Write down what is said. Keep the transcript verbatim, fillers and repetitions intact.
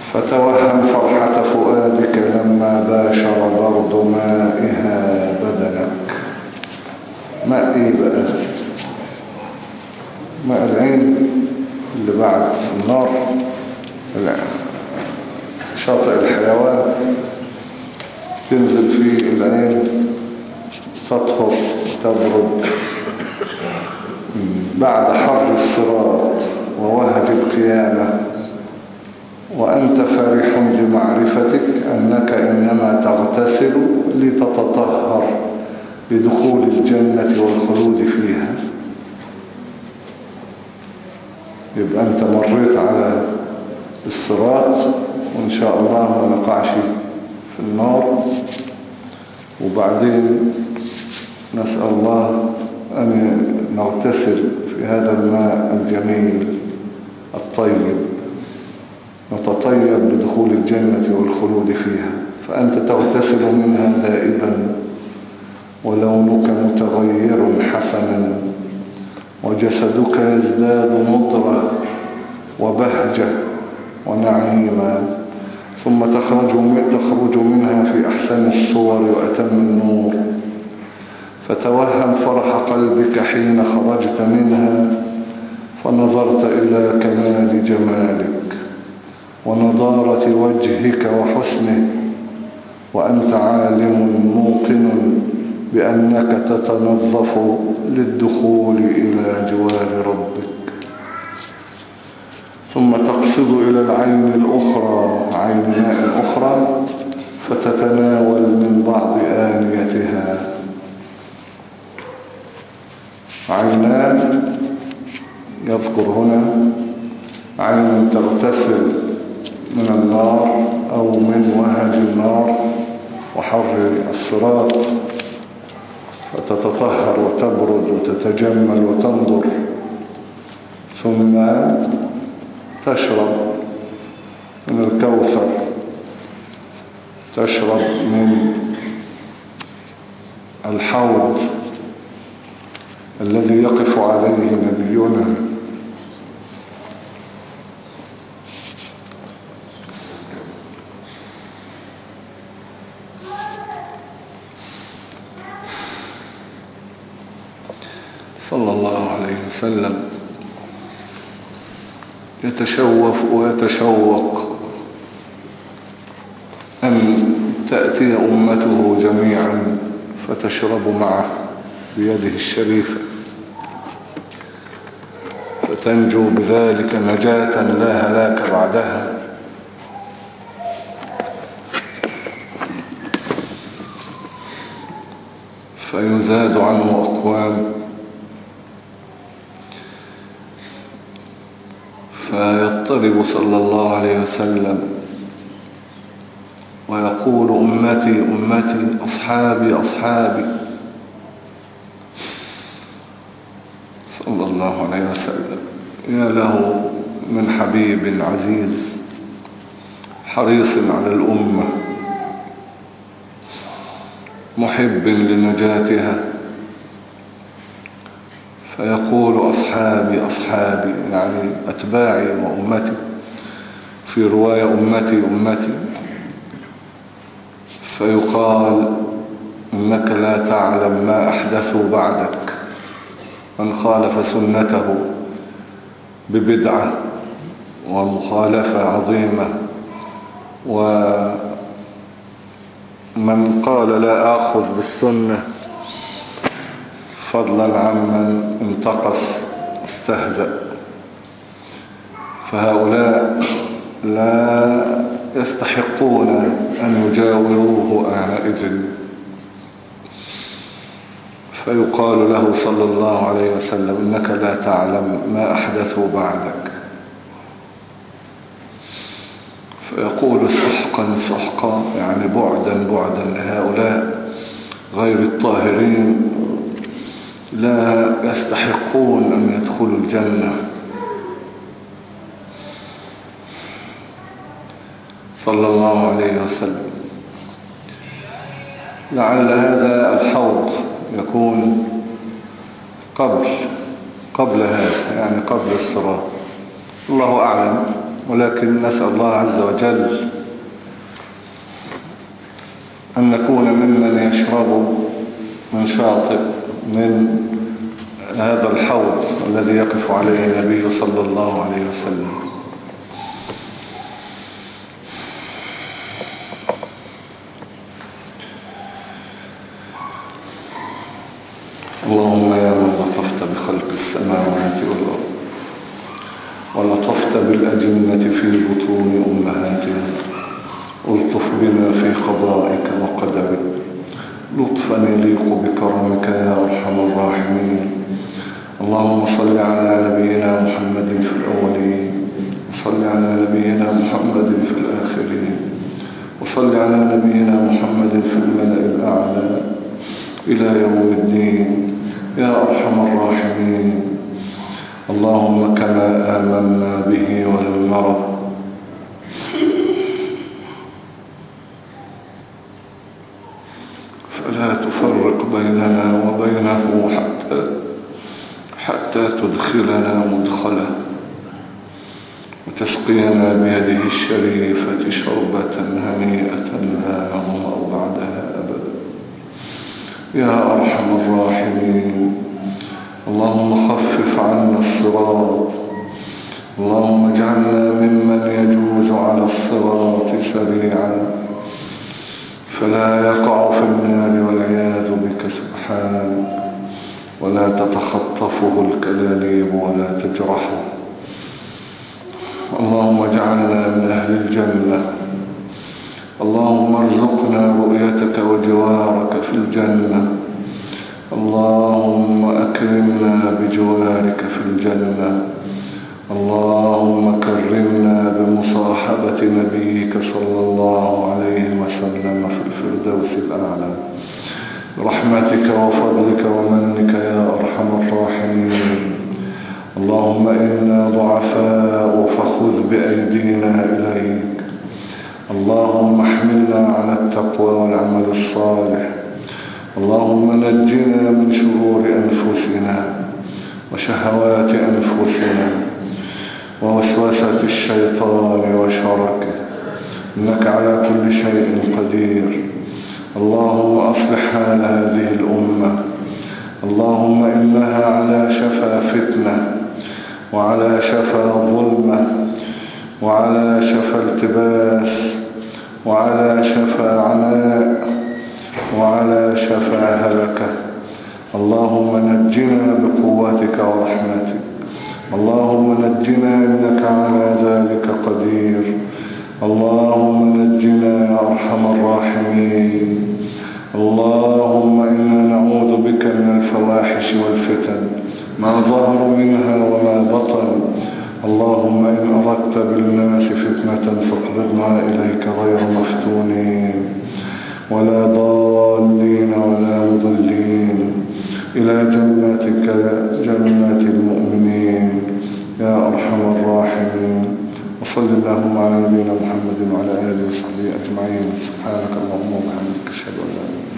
فتوهم فرحة فؤادك لما باشر برد مائها بدنك. ماء ايه بقى؟ ماء العين اللي بعد النار، شاطئ الحيوان تنزل فيه العين تطهر وتبرد بعد حر الصراط ووهج القيامة، وأنت فرح بمعرفتك أنك إنما تغتسل لتتطهر لدخول الجنة والخلود فيها. يبقى أنت مريت على الصراط وإن شاء الله ما نقعش في النار، وبعدين نسأل الله أن نغتسل في هذا الماء الجميل الطيب، نتطيب لدخول الجنة والخلود فيها. فأنت تغتسل منها دائما ولونك متغير حسنا، وجسدك يزداد نضرة وبهجة ونعيما، ثم تخرج تخرج منها في أحسن الصور وأتم النور. فتوهم فرح قلبك حين خرجت منها فنظرت إلى كمال جمالك ونضارة وجهك وحسنه، وأنت عالم موقن بأنك تتنظف للدخول إلى جوار ربك. ثم تقصد إلى العين الأخرى، عين ماء أخرى، فتتناول من بعض آنيتها. عينان يذكر هنا عين تغتسل من النار أو من وهج النار وحر الصراط، فتتطهر وتبرد وتتجمل وتنظر، ثم تشرب من الكوثر، تشرب من الحوض الذي يقف عليه نبينا. صلى الله عليه وسلم، يتشوف ويتشوق أن تأتي أمته جميعا فتشرب معه بيده الشريفة، فتنجو بذلك نجاة لا هلاك بعدها. فيزاد عنه أقوام، فيضطرب صلى الله عليه وسلم ويقول أمتي أمتي، أصحابي أصحابي، صلى الله عليه وسلم. يا له من حبيب عزيز حريص على الأمة محب لنجاتها، فيقول أصحابي أصحابي يعني أتباعي وأمتي، في رواية أمتي أمتي، فيقال إنك لا تعلم ما أحدثوا بعدك، من خالف سنته ببدعة ومخالفة عظيمة، ومن قال لا آخذ بالسنة فضلا عمن انتقص استهزأ. فهؤلاء لا يستحقون أن يجاوروه آنئذ. فيقال له صلى الله عليه وسلم إنك لا تعلم ما أحدثوا بعدك، فيقول سحقا سحقا يعني بعدا بعدا لهؤلاء غير الطاهرين، لا يستحقون أن يدخلوا الجنة. صلى الله عليه وسلم. لعل هذا الحوض يكون قبل قبل هذا، يعني قبل الصراط، الله أعلم، ولكن نسأل الله عز وجل أن نكون ممن يشرب من شاطئ من هذا الحوض الذي يقف عليه النبي صلى الله عليه وسلم. اللهم يا من لطفت بخلق السماوات والأرض ولطفت بالأجنة في بطون أمهاتها، الطف بنا في قضائك وقدرك لطفا يليق بكرمك يا أرحم الراحمين. اللهم صل على نبينا محمد في الأولين، وصل على نبينا محمد في الآخرين، وصل على نبينا محمد في الملأ الأعلى إلى يوم الدين يا أرحم الراحمين. اللهم كما آمنا به ولم نره فلا تفرق بيننا وبينه حتى حتى تدخلنا مدخله وتسقينا بيده الشريفة شربة هنيئة لا نظمأ بعدها أبدا يا أرحم الراحمين. اللهم خفف عنا الصراط، اللهم اجعلنا ممن يجوز على الصراط سريعا فلا يقع في النار والعياذ بك سبحانك، ولا تتخطفه الكلاليب ولا تجرحه. اللهم اجعلنا من أهل الجنة. اللهم ارزقنا رؤيتك وجوارك في الجنة. اللهم أكرمنا بجوارك في الجنة. اللهم كرمنا بمصاحبة نبيك صلى الله عليه وسلم في الفردوس الأعلى برحمتك وفضلك ومنك يا أرحم الراحمين. اللهم إنا ضعفاء فخذ بأيدينا إليك. اللهم احملنا على التقوى والعمل الصالح. اللهم نجنا من شرور أنفسنا وشهوات أنفسنا ووسوسة الشيطان وشركه، إنك على كل شيء قدير. اللهم أصلح حال هذه الأمة. اللهم إنها على شفا فتنة وعلى شفا ظلمة وعلى شفا التباس وعلى شفا عناء وعلى شفا هلكة. اللهم نجنا بقوتك ورحمتك. اللهم نجنا إنك على ذلك قدير. اللهم نجنا يا أرحم الراحمين. اللهم إنا نعوذ بك من الفواحش والفتن ما ظهر منها وما بطن. اللهم إن أردت بالناس فتنة فاقبضنا إليك غير مفتونين ولا ضالين ولا مضلين إلى جناتك جنات المؤمنين يا أرحم الراحمين. وصل اللهم على نبينا محمد وعلى آله وصحبه أجمعين. سبحانك اللهم وبحمدك أشهد أن لا إله إلا أنت